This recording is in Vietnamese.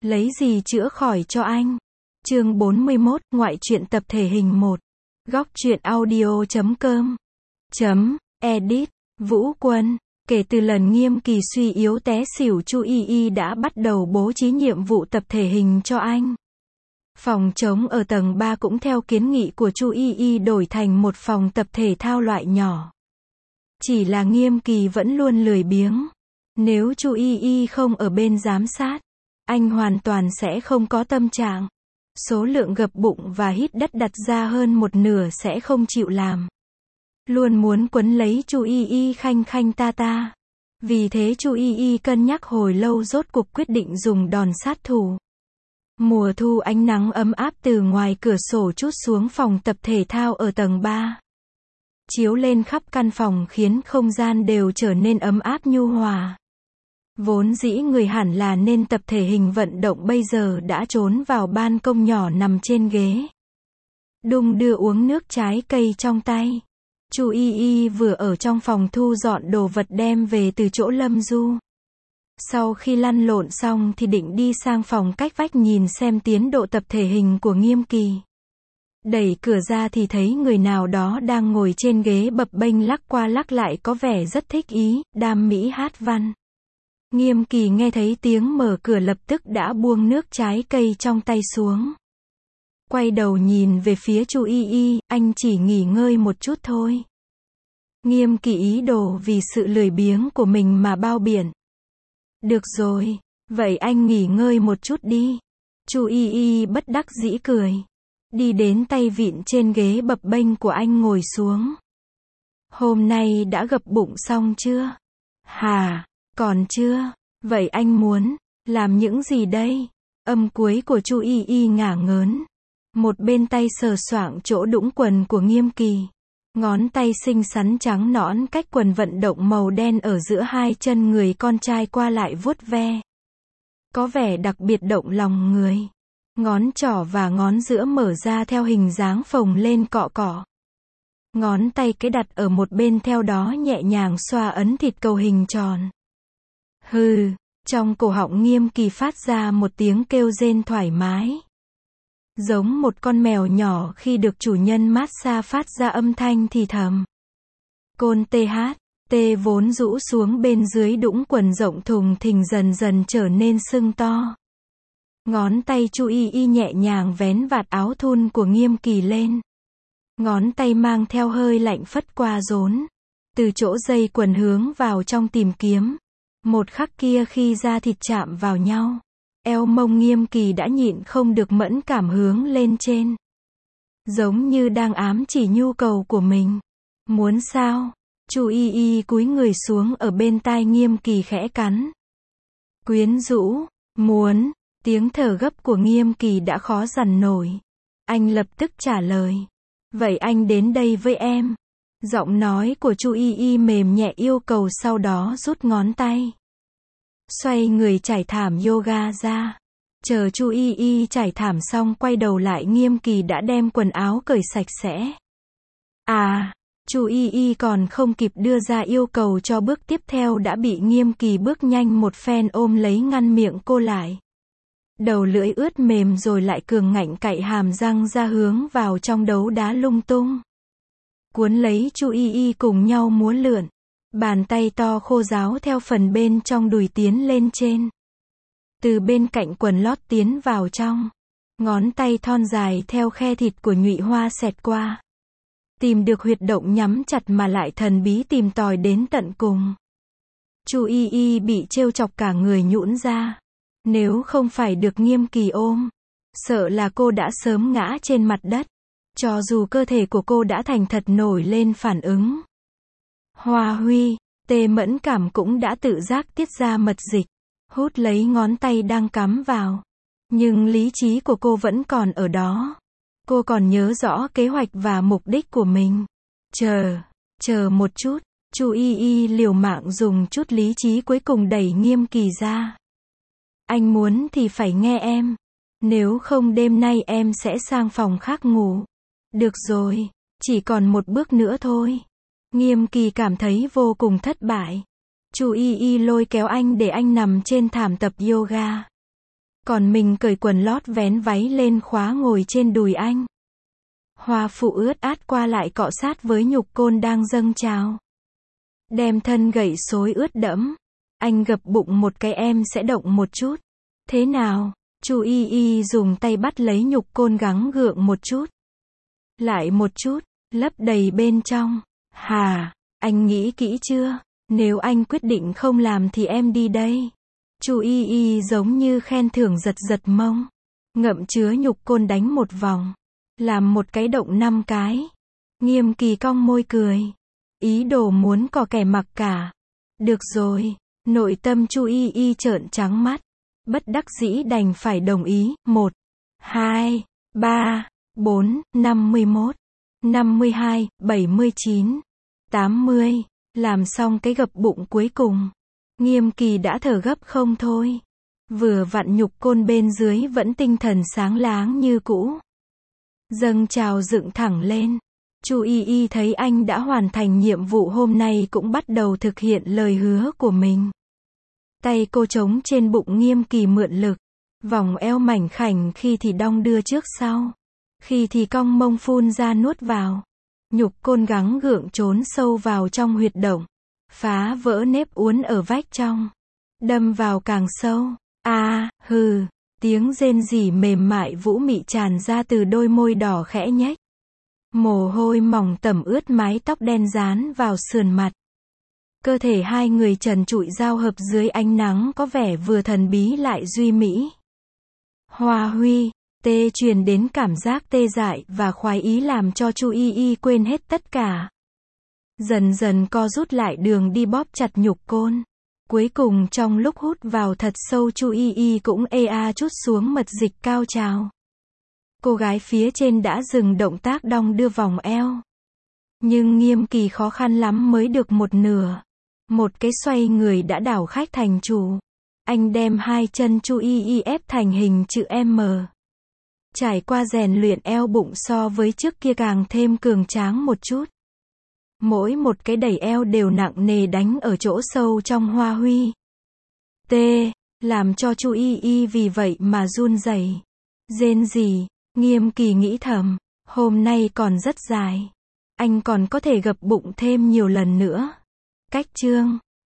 Lấy gì chữa khỏi cho anh? Chương 41, ngoại truyện tập thể hình 1. Góc truyện audio.com. Edit. Vũ Quân. Kể từ lần Nghiêm Kỳ suy yếu té xỉu, Chu Y đã bắt đầu bố trí nhiệm vụ tập thể hình cho anh. Phòng trống ở tầng 3 cũng theo kiến nghị của Chu Y đổi thành một phòng tập thể thao loại nhỏ. Chỉ là Nghiêm Kỳ vẫn luôn lười biếng. Nếu Chu Y không ở bên giám sát, anh hoàn toàn sẽ không có tâm trạng. Số lượng gập bụng và hít đất đặt ra hơn một nửa sẽ không chịu làm. Luôn muốn quấn lấy Chu Y khanh khanh ta ta. Vì thế Chu Y cân nhắc hồi lâu rốt cuộc quyết định dùng đòn sát thủ. Mùa thu, ánh nắng ấm áp từ ngoài cửa sổ trút xuống phòng tập thể thao ở tầng 3. Chiếu lên khắp căn phòng khiến không gian đều trở nên ấm áp nhu hòa. Vốn dĩ người hẳn là nên tập thể hình vận động bây giờ đã trốn vào ban công nhỏ nằm trên ghế. Đung đưa uống nước trái cây trong tay. Chu Y vừa ở trong phòng thu dọn đồ vật đem về từ chỗ Lâm Du. Sau khi lăn lộn xong thì định đi sang phòng cách vách nhìn xem tiến độ tập thể hình của Nghiêm Kỳ. Đẩy cửa ra thì thấy người nào đó đang ngồi trên ghế bập bênh lắc qua lắc lại, có vẻ rất thích ý, đam mỹ hát văn. Nghiêm Kỳ nghe thấy tiếng mở cửa lập tức đã buông nước trái cây trong tay xuống. Quay đầu nhìn về phía Chu Y, anh chỉ nghỉ ngơi một chút thôi. Nghiêm Kỳ ý đồ vì sự lười biếng của mình mà bao biện. Được rồi, vậy anh nghỉ ngơi một chút đi. Chu Y bất đắc dĩ cười. Đi đến tay vịn trên ghế bập bênh của anh ngồi xuống. Hôm nay đã gập bụng xong chưa? Hả? Còn chưa? Vậy anh muốn làm những gì đây? Âm cuối của Chu Y ngả ngớn. Một bên tay sờ soạng chỗ đũng quần của Nghiêm Kỳ. Ngón tay xinh xắn trắng nõn cách quần vận động màu đen ở giữa hai chân người con trai qua lại vuốt ve. Có vẻ đặc biệt động lòng người. Ngón trỏ và ngón giữa mở ra theo hình dáng phồng lên cọ cọ. Ngón tay cái đặt ở một bên theo đó nhẹ nhàng xoa ấn thịt cầu hình tròn. Hừ, trong cổ họng Nghiêm Kỳ phát ra một tiếng kêu rên thoải mái. Giống một con mèo nhỏ khi được chủ nhân massage phát ra âm thanh thì thầm. Côn TH, vốn rũ xuống bên dưới đũng quần rộng thùng thình dần dần trở nên sưng to. Ngón tay Chu Y nhẹ nhàng vén vạt áo thun của Nghiêm Kỳ lên. Ngón tay mang theo hơi lạnh phất qua rốn. Từ chỗ dây quần hướng vào trong tìm kiếm. Một khắc kia khi da thịt chạm vào nhau, eo mông Nghiêm Kỳ đã nhịn không được mẫn cảm hướng lên trên. Giống như đang ám chỉ nhu cầu của mình. Muốn sao? Chu Y cúi người xuống ở bên tai Nghiêm Kỳ khẽ cắn. Quyến rũ, muốn. Tiếng thở gấp của Nghiêm Kỳ đã khó dằn nổi. Anh lập tức trả lời. Vậy anh đến đây với em. Giọng nói của Chu Y mềm nhẹ yêu cầu, sau đó rút ngón tay. Xoay người trải thảm yoga ra. Chờ Chu Y trải thảm xong quay đầu lại, Nghiêm Kỳ đã đem quần áo cởi sạch sẽ. Chu Y còn không kịp đưa ra yêu cầu cho bước tiếp theo đã bị Nghiêm Kỳ bước nhanh một phen ôm lấy ngăn miệng cô lại. Đầu lưỡi ướt mềm rồi lại cường ngạnh cạy hàm răng ra hướng vào trong đấu đá lung tung. Cuốn lấy Chu Y cùng nhau múa lượn. Bàn tay to khô ráo theo phần bên trong đùi tiến lên trên. Từ bên cạnh quần lót tiến vào trong. Ngón tay thon dài theo khe thịt của nhụy hoa xẹt qua. Tìm được huyệt động nhắm chặt mà lại thần bí tìm tòi đến tận cùng. Chu Y bị trêu chọc cả người nhũn ra. Nếu không phải được Nghiêm Kỳ ôm, sợ là cô đã sớm ngã trên mặt đất. Cho dù cơ thể của cô đã thành thật nổi lên phản ứng. Hoa Huy, mẫn cảm cũng đã tự giác tiết ra mật dịch, hút lấy ngón tay đang cắm vào. Nhưng lý trí của cô vẫn còn ở đó. Cô còn nhớ rõ kế hoạch và mục đích của mình. Chờ một chút. Chu Y liều mạng dùng chút lý trí cuối cùng đẩy Nghiêm Kỳ ra. Anh muốn thì phải nghe em. Nếu không đêm nay em sẽ sang phòng khác ngủ. Được rồi, chỉ còn một bước nữa thôi. Nghiêm Kỳ cảm thấy vô cùng thất bại. Chu Y lôi kéo anh để anh nằm trên thảm tập yoga. Còn mình cởi quần lót vén váy lên khóa ngồi trên đùi anh. Hoa phụ ướt át qua lại cọ sát với nhục côn đang dâng trào. Đem thân gầy xối ướt đẫm. Anh gập bụng một cái em sẽ động một chút. Thế nào? Chu Y Y dùng tay bắt lấy nhục côn gắng gượng một chút. Lại một chút, lấp đầy bên trong. Hà, anh nghĩ kỹ chưa? Nếu anh quyết định không làm thì em đi đây. Chu Y Y giống như khen thưởng giật giật mông. Ngậm chứa nhục côn đánh một vòng. Làm một cái động 5 cái. Nghiêm Kỳ cong môi cười. Ý đồ muốn cò kẻ mặc cả. Được rồi. Nội tâm Chu Y Y trợn trắng mắt. Bất đắc dĩ đành phải đồng ý. 1, 2, 3, 4, 51, 52, 79, 80. Làm xong cái gập bụng cuối cùng. Nghiêm Kỳ đã thở gấp không thôi. Vừa vặn nhục côn bên dưới vẫn tinh thần sáng láng như cũ. Dâng trào dựng thẳng lên. Chu Y Y thấy anh đã hoàn thành nhiệm vụ hôm nay cũng bắt đầu thực hiện lời hứa của mình. Tay cô trống trên bụng Nghiêm Kỳ mượn lực. Vòng eo mảnh khảnh khi thì đong đưa trước sau. Khi thì cong mông phun ra nuốt vào. Nhục côn gắng gượng trốn sâu vào trong huyệt động. Phá vỡ nếp uốn ở vách trong. Đâm vào càng sâu. Hừ. Tiếng rên rỉ mềm mại vũ mị tràn ra từ đôi môi đỏ khẽ nhếch. Mồ hôi mỏng tẩm ướt mái tóc đen dán vào sườn mặt. Cơ thể hai người trần trụi giao hợp dưới ánh nắng có vẻ vừa thần bí lại duy mỹ. Hoa huy, tê truyền đến cảm giác tê dại và khoái ý làm cho Chu Y Y quên hết tất cả. Dần dần co rút lại đường đi bóp chặt nhục côn. Cuối cùng trong lúc hút vào thật sâu Chu Y Y cũng chút xuống mật dịch cao trào. Cô gái phía trên đã dừng động tác đong đưa vòng eo. Nhưng Nghiêm Kỳ khó khăn lắm mới được một nửa. Một cái xoay người đã đảo khách thành chủ. Anh đem hai chân Chu Y Y ép thành hình chữ M. Trải qua rèn luyện eo bụng so với trước kia càng thêm cường tráng một chút. Mỗi một cái đẩy eo đều nặng nề đánh ở chỗ sâu trong hoa huy. Làm cho Chu Y Y vì vậy mà run rẩy. Rên rỉ, Nghiêm Kỳ nghĩ thầm, hôm nay còn rất dài. Anh còn có thể gập bụng thêm nhiều lần nữa. Cách chương